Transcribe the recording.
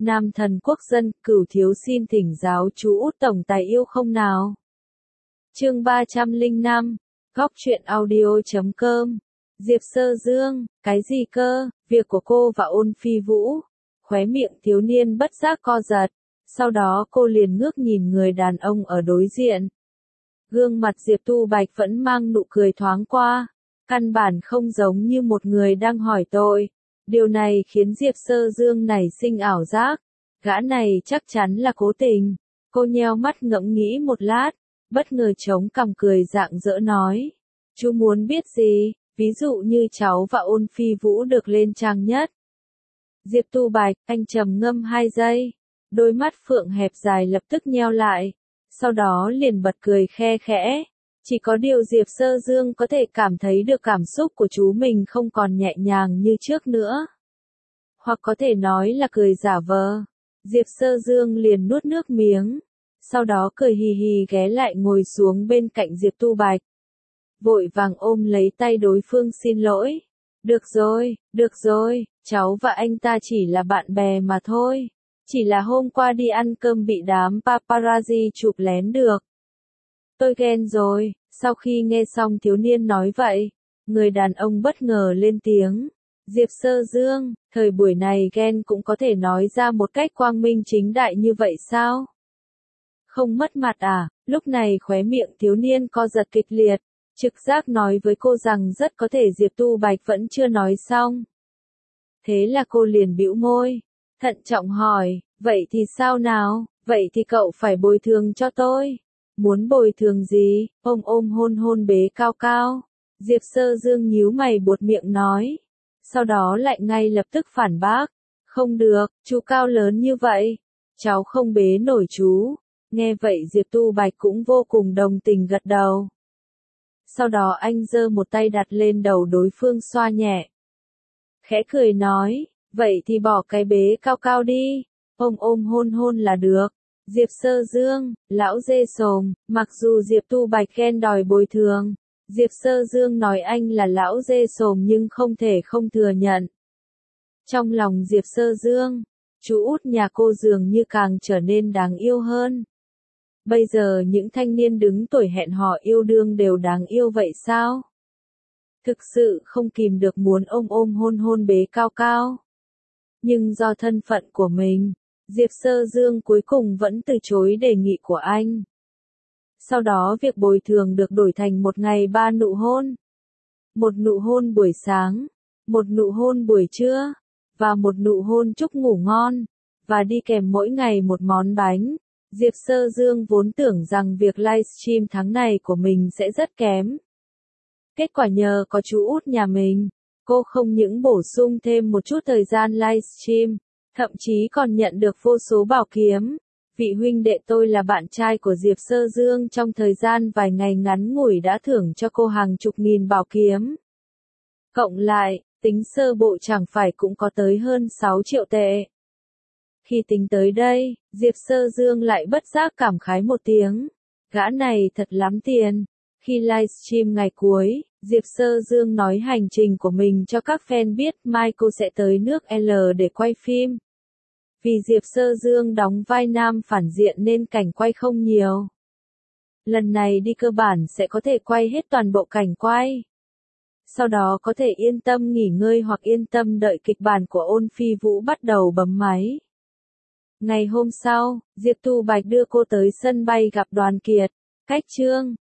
Nam thần quốc dân, Cửu thiếu xin thỉnh giáo chú Út tổng tài yêu không nào. Chương 305, Góc truyện audio.com. Diệp Sơ Dương, cái gì cơ, việc của cô và Ôn Phi Vũ. Khóe miệng thiếu niên bất giác co giật, sau đó cô liền ngước nhìn người đàn ông ở đối diện. Gương mặt Diệp Tu Bạch vẫn mang nụ cười thoáng qua, căn bản không giống như một người đang hỏi tội. Điều này khiến Diệp Sơ Dương nảy sinh ảo giác, gã này chắc chắn là cố tình. Cô nheo mắt ngẫm nghĩ một lát, bất ngờ chống cằm cười rạng rỡ nói. Chú muốn biết gì, ví dụ như cháu và Ôn Phi Vũ được lên trang nhất. Diệp Tu Bạch, anh trầm ngâm 2 giây, đôi mắt phượng hẹp dài lập tức nheo lại, sau đó liền bật cười khe khẽ. Chỉ có điều Diệp Sơ Dương có thể cảm thấy được cảm xúc của chú mình không còn nhẹ nhàng như trước nữa. Hoặc có thể nói là cười giả vờ. Diệp Sơ Dương liền nuốt nước miếng, sau đó cười hì hì ghé lại ngồi xuống bên cạnh Diệp Tu Bạch. Vội vàng ôm lấy tay đối phương xin lỗi. Được rồi, cháu và anh ta chỉ là bạn bè mà thôi. Chỉ là hôm qua đi ăn cơm bị đám paparazzi chụp lén được. Tôi ghen rồi. Sau khi nghe xong thiếu niên nói vậy, người đàn ông bất ngờ lên tiếng. Diệp Sơ Dương, thời buổi này ghen cũng có thể nói ra một cách quang minh chính đại như vậy sao? Không mất mặt à? Lúc này khóe miệng thiếu niên co giật kịch liệt, trực giác nói với cô rằng rất có thể Diệp Tu Bạch vẫn chưa nói xong. Thế là cô liền bĩu môi, thận trọng hỏi, vậy thì sao nào? Vậy thì cậu phải bồi thường cho tôi. Muốn bồi thường gì? Ôm hôn bế cao cao. Diệp Sơ Dương nhíu mày buột miệng nói. Sau đó lại ngay lập tức phản bác. Không được, chú cao lớn như vậy. Cháu không bế nổi chú. Nghe vậy Diệp Tu Bạch cũng vô cùng đồng tình gật đầu. Sau đó anh giơ một tay đặt lên đầu đối phương xoa nhẹ. Khẽ cười nói, vậy thì bỏ cái bế cao cao đi. Ôm hôn là được. Diệp Sơ Dương, lão dê sồm, mặc dù Diệp Tu Bạch ghen đòi bồi thường, Diệp Sơ Dương nói anh là lão dê sồm nhưng không thể không thừa nhận. Trong lòng Diệp Sơ Dương, chú út nhà cô dường như càng trở nên đáng yêu hơn. Bây giờ những thanh niên đứng tuổi hẹn hò yêu đương đều đáng yêu vậy sao? Thực sự không kìm được muốn ôm hôn bế cao cao. Nhưng do thân phận của mình, Diệp Sơ Dương cuối cùng vẫn từ chối đề nghị của anh. Sau đó việc bồi thường được đổi thành một ngày 3 nụ hôn. Một nụ hôn buổi sáng, một nụ hôn buổi trưa, và một nụ hôn chúc ngủ ngon, và đi kèm mỗi ngày một món bánh. Diệp Sơ Dương vốn tưởng rằng việc livestream tháng này của mình sẽ rất kém. Kết quả nhờ có chú út nhà mình, cô không những bổ sung thêm một chút thời gian livestream, thậm chí còn nhận được vô số bảo kiếm. Vị huynh đệ tôi là bạn trai của Diệp Sơ Dương trong thời gian vài ngày ngắn ngủi đã thưởng cho cô hàng chục nghìn bảo kiếm. Cộng lại, tính sơ bộ chẳng phải cũng có tới hơn 6 triệu tệ. Khi tính tới đây, Diệp Sơ Dương lại bất giác cảm khái một tiếng. Gã này thật lắm tiền. Khi livestream ngày cuối, Diệp Sơ Dương nói hành trình của mình cho các fan biết mai cô sẽ tới nước L để quay phim. Vì Diệp Sơ Dương đóng vai nam phản diện nên cảnh quay không nhiều. Lần này đi cơ bản sẽ có thể quay hết toàn bộ cảnh quay. Sau đó có thể yên tâm nghỉ ngơi hoặc yên tâm đợi kịch bản của Ôn Phi Vũ bắt đầu bấm máy. Ngày hôm sau, Diệp Tu Bạch đưa cô tới sân bay gặp Đoàn Kiệt, Cách Trương,